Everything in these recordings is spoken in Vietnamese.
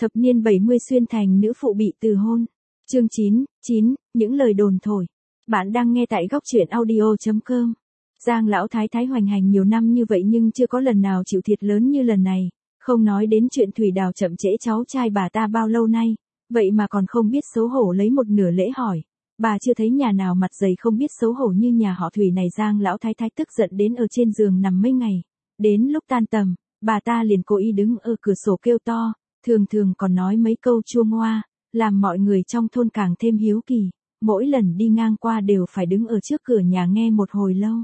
Thập niên 70 xuyên thành nữ phụ bị từ hôn. Chương 9, những lời đồn thổi. Bạn đang nghe tại góc truyện audio.com. Giang lão thái thái hoành hành nhiều năm như vậy nhưng chưa có lần nào chịu thiệt lớn như lần này, không nói đến chuyện Thủy Đào chậm trễ cháu trai bà ta bao lâu nay, vậy mà còn không biết xấu hổ lấy một nửa lễ hỏi. Bà chưa thấy nhà nào mặt dày không biết xấu hổ như nhà họ Thủy này. Giang lão thái thái tức giận đến ở trên giường nằm mấy ngày. Đến lúc tan tầm, bà ta liền cố ý đứng ở cửa sổ kêu to, thường còn nói mấy câu chua ngoa, làm mọi người trong thôn càng thêm hiếu kỳ, mỗi lần đi ngang qua đều phải đứng ở trước cửa nhà nghe một hồi lâu.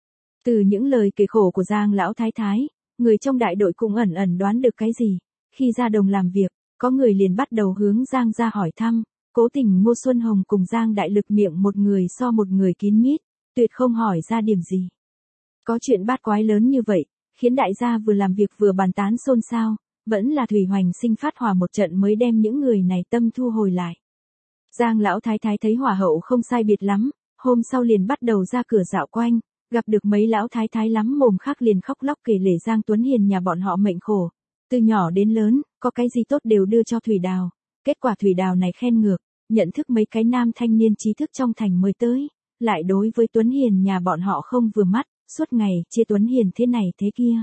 Từ những lời kể khổ của Giang lão thái thái, người trong đại đội cũng ẩn đoán được cái gì. Khi ra đồng làm việc, có người liền bắt đầu hướng Giang ra hỏi thăm. Cố tình Ngô Xuân Hồng cùng Giang Đại Lực miệng một người so một người kín mít, tuyệt không hỏi ra điểm gì. Có chuyện bát quái lớn như vậy, khiến đại gia vừa làm việc vừa bàn tán xôn xao, vẫn là Thủy Hoành Sinh phát hỏa một trận mới đem những người này tâm thu hồi lại. Giang lão thái thái thấy hỏa hậu không sai biệt lắm, hôm sau liền bắt đầu ra cửa dạo quanh, gặp được mấy lão thái thái lắm mồm khác liền khóc lóc kể lể Giang Tuấn Hiền nhà bọn họ mệnh khổ, từ nhỏ đến lớn, có cái gì tốt đều đưa cho Thủy Đào, kết quả Thủy Đào này khen ngược, nhận thức mấy cái nam thanh niên trí thức trong thành mới tới, lại đối với Tuấn Hiền nhà bọn họ không vừa mắt, suốt ngày chê Tuấn Hiền thế này thế kia.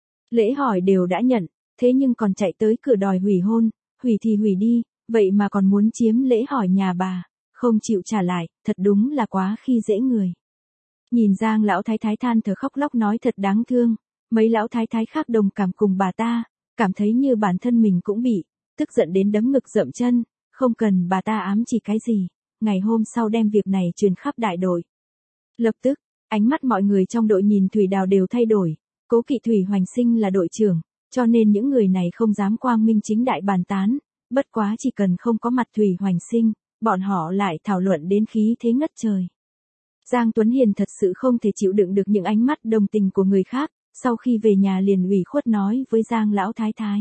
Lễ hỏi đều đã nhận, thế nhưng còn chạy tới cửa đòi hủy hôn, hủy thì hủy đi, vậy mà còn muốn chiếm lễ hỏi nhà bà, không chịu trả lại, thật đúng là quá khi dễ người. Nhìn Giang lão thái thái than thở khóc lóc nói thật đáng thương, mấy lão thái thái khác đồng cảm cùng bà ta, cảm thấy như bản thân mình cũng bị, tức giận đến đấm ngực dậm chân, không cần bà ta ám chỉ cái gì, ngày hôm sau đem việc này truyền khắp đại đội. Lập tức, ánh mắt mọi người trong đội nhìn Thủy Đào đều thay đổi, cố kỵ Thủy Hoành Sinh là đội trưởng, cho nên những người này không dám quang minh chính đại bàn tán, bất quá chỉ cần không có mặt Thủy Hoành Sinh, bọn họ lại thảo luận đến khí thế ngất trời. Giang Tuấn Hiền thật sự không thể chịu đựng được những ánh mắt đồng tình của người khác, sau khi về nhà liền ủy khuất nói với Giang lão thái thái.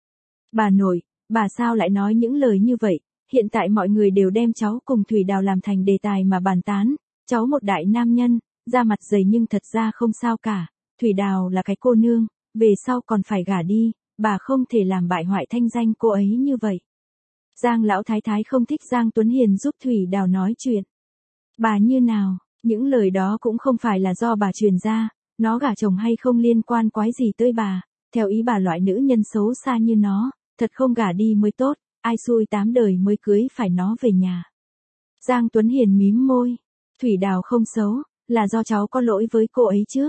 Bà nội, bà sao lại nói những lời như vậy, hiện tại mọi người đều đem cháu cùng Thủy Đào làm thành đề tài mà bàn tán, cháu một đại nam nhân, da mặt dày nhưng thật ra không sao cả, Thủy Đào là cái cô nương, về sau còn phải gả đi, bà không thể làm bại hoại thanh danh cô ấy như vậy. Giang lão thái thái không thích Giang Tuấn Hiền giúp Thủy Đào nói chuyện. Bà như nào, những lời đó cũng không phải là do bà truyền ra, nó gả chồng hay không liên quan quái gì tới bà, theo ý bà loại nữ nhân xấu xa như nó, thật không gả đi mới tốt, ai xui 8 đời mới cưới phải nó về nhà. Giang Tuấn Hiền mím môi, Thủy Đào không xấu, là do cháu có lỗi với cô ấy trước.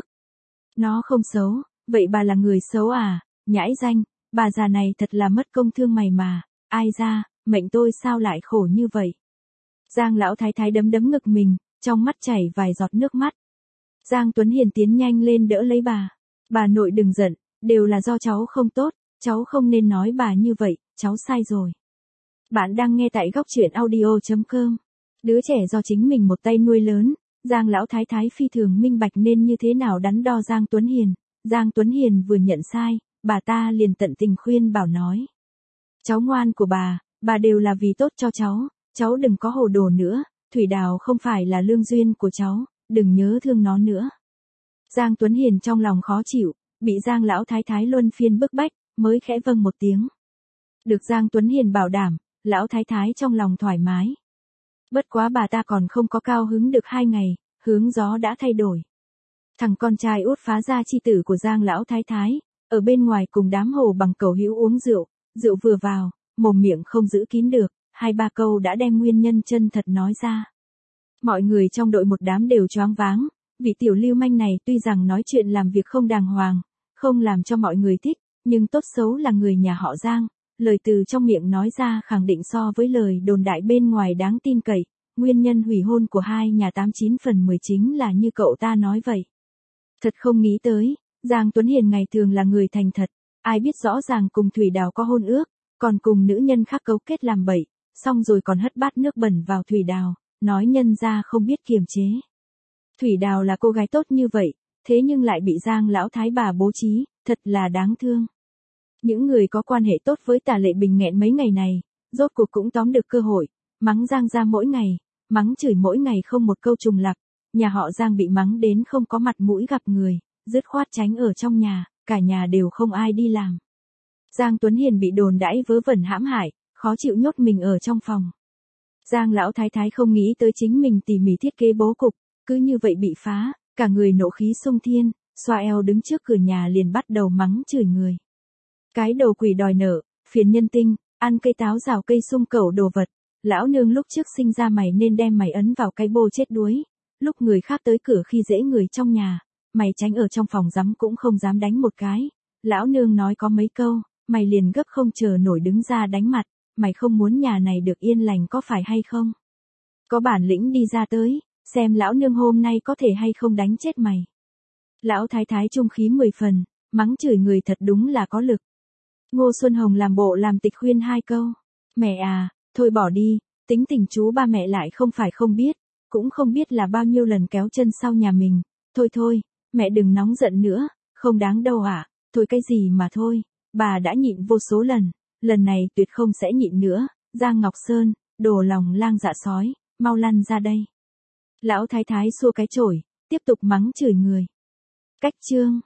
Nó không xấu, vậy bà là người xấu à, nhãi danh, bà già này thật là mất công thương mày mà, ai ra, mệnh tôi sao lại khổ như vậy. Giang lão thái thái đấm ngực mình, trong mắt chảy vài giọt nước mắt. Giang Tuấn Hiền tiến nhanh lên đỡ lấy bà nội đừng giận, đều là do cháu không tốt, cháu không nên nói bà như vậy, cháu sai rồi. Bạn đang nghe tại góc truyện audio.com. Đứa trẻ do chính mình một tay nuôi lớn, Giang lão thái thái phi thường minh bạch nên như thế nào đắn đo Giang Tuấn Hiền. Giang Tuấn Hiền vừa nhận sai, bà ta liền tận tình khuyên bảo nói. Cháu ngoan của bà đều là vì tốt cho cháu đừng có hồ đồ nữa, Thủy Đào không phải là lương duyên của cháu, đừng nhớ thương nó nữa. Giang Tuấn Hiền trong lòng khó chịu, bị Giang lão thái thái luân phiên bức bách, mới khẽ vâng một tiếng. Được Giang Tuấn Hiền bảo đảm, lão thái thái trong lòng thoải mái. Bất quá bà ta còn không có cao hứng được 2 ngày, hướng gió đã thay đổi. Thằng con trai út phá gia chi tử của Giang lão thái thái, ở bên ngoài cùng đám hồ bằng cầu hữu uống rượu vừa vào, mồm miệng không giữ kín được, 2-3 câu đã đem nguyên nhân chân thật nói ra. Mọi người trong đội một đám đều choáng váng, vị tiểu lưu manh này tuy rằng nói chuyện làm việc không đàng hoàng, không làm cho mọi người thích, nhưng tốt xấu là người nhà họ Giang, lời từ trong miệng nói ra khẳng định so với lời đồn đại bên ngoài đáng tin cậy, nguyên nhân hủy hôn của hai nhà 89 phần 10 chính là như cậu ta nói vậy. Thật không nghĩ tới, Giang Tuấn Hiền ngày thường là người thành thật, ai biết rõ ràng cùng Thủy Đào có hôn ước, còn cùng nữ nhân khác cấu kết làm bậy, xong rồi còn hất bát nước bẩn vào Thủy Đào, nói nhân ra không biết kiềm chế. Thủy Đào là cô gái tốt như vậy, thế nhưng lại bị Giang lão thái bà bố trí, thật là đáng thương. Những người có quan hệ tốt với Tả Lệ Bình nghẹn mấy ngày này, rốt cuộc cũng tóm được cơ hội, mắng Giang ra mỗi ngày, mắng chửi mỗi ngày không một câu trùng lặp, nhà họ Giang bị mắng đến không có mặt mũi gặp người, dứt khoát tránh ở trong nhà, cả nhà đều không ai đi làm. Giang Tuấn Hiền bị đồn đãi vớ vẩn hãm hại, khó chịu nhốt mình ở trong phòng. Giang lão thái thái không nghĩ tới chính mình tỉ mỉ thiết kế bố cục, cứ như vậy bị phá, cả người nộ khí xung thiên, xoa eo đứng trước cửa nhà liền bắt đầu mắng chửi người. Cái đồ quỷ đòi nợ, phiền nhân tinh, ăn cây táo rào cây sung cẩu đồ vật, lão nương lúc trước sinh ra mày nên đem mày ấn vào cái bô chết đuối, lúc người khác tới cửa khi dễ người trong nhà, mày tránh ở trong phòng rắm cũng không dám đánh một cái, lão nương nói có mấy câu, mày liền gấp không chờ nổi đứng ra đánh mặt, mày không muốn nhà này được yên lành có phải hay không? Có bản lĩnh đi ra tới, xem lão nương hôm nay có thể hay không đánh chết mày. Lão thái thái trung khí 10 phần, mắng chửi người thật đúng là có lực. Ngô Xuân Hồng làm bộ làm tịch khuyên 2 câu. Mẹ à, thôi bỏ đi, tính tình chú ba mẹ lại không phải không biết, cũng không biết là bao nhiêu lần kéo chân sau nhà mình. Thôi thôi, mẹ đừng nóng giận nữa, không đáng đâu ạ, thôi cái gì mà thôi, bà đã nhịn vô số lần này tuyệt không sẽ nhịn nữa. Giang Ngọc Sơn, đồ lòng lang dạ sói, mau lăn ra đây. Lão thái thái xua cái chổi, tiếp tục mắng chửi người. Cách chương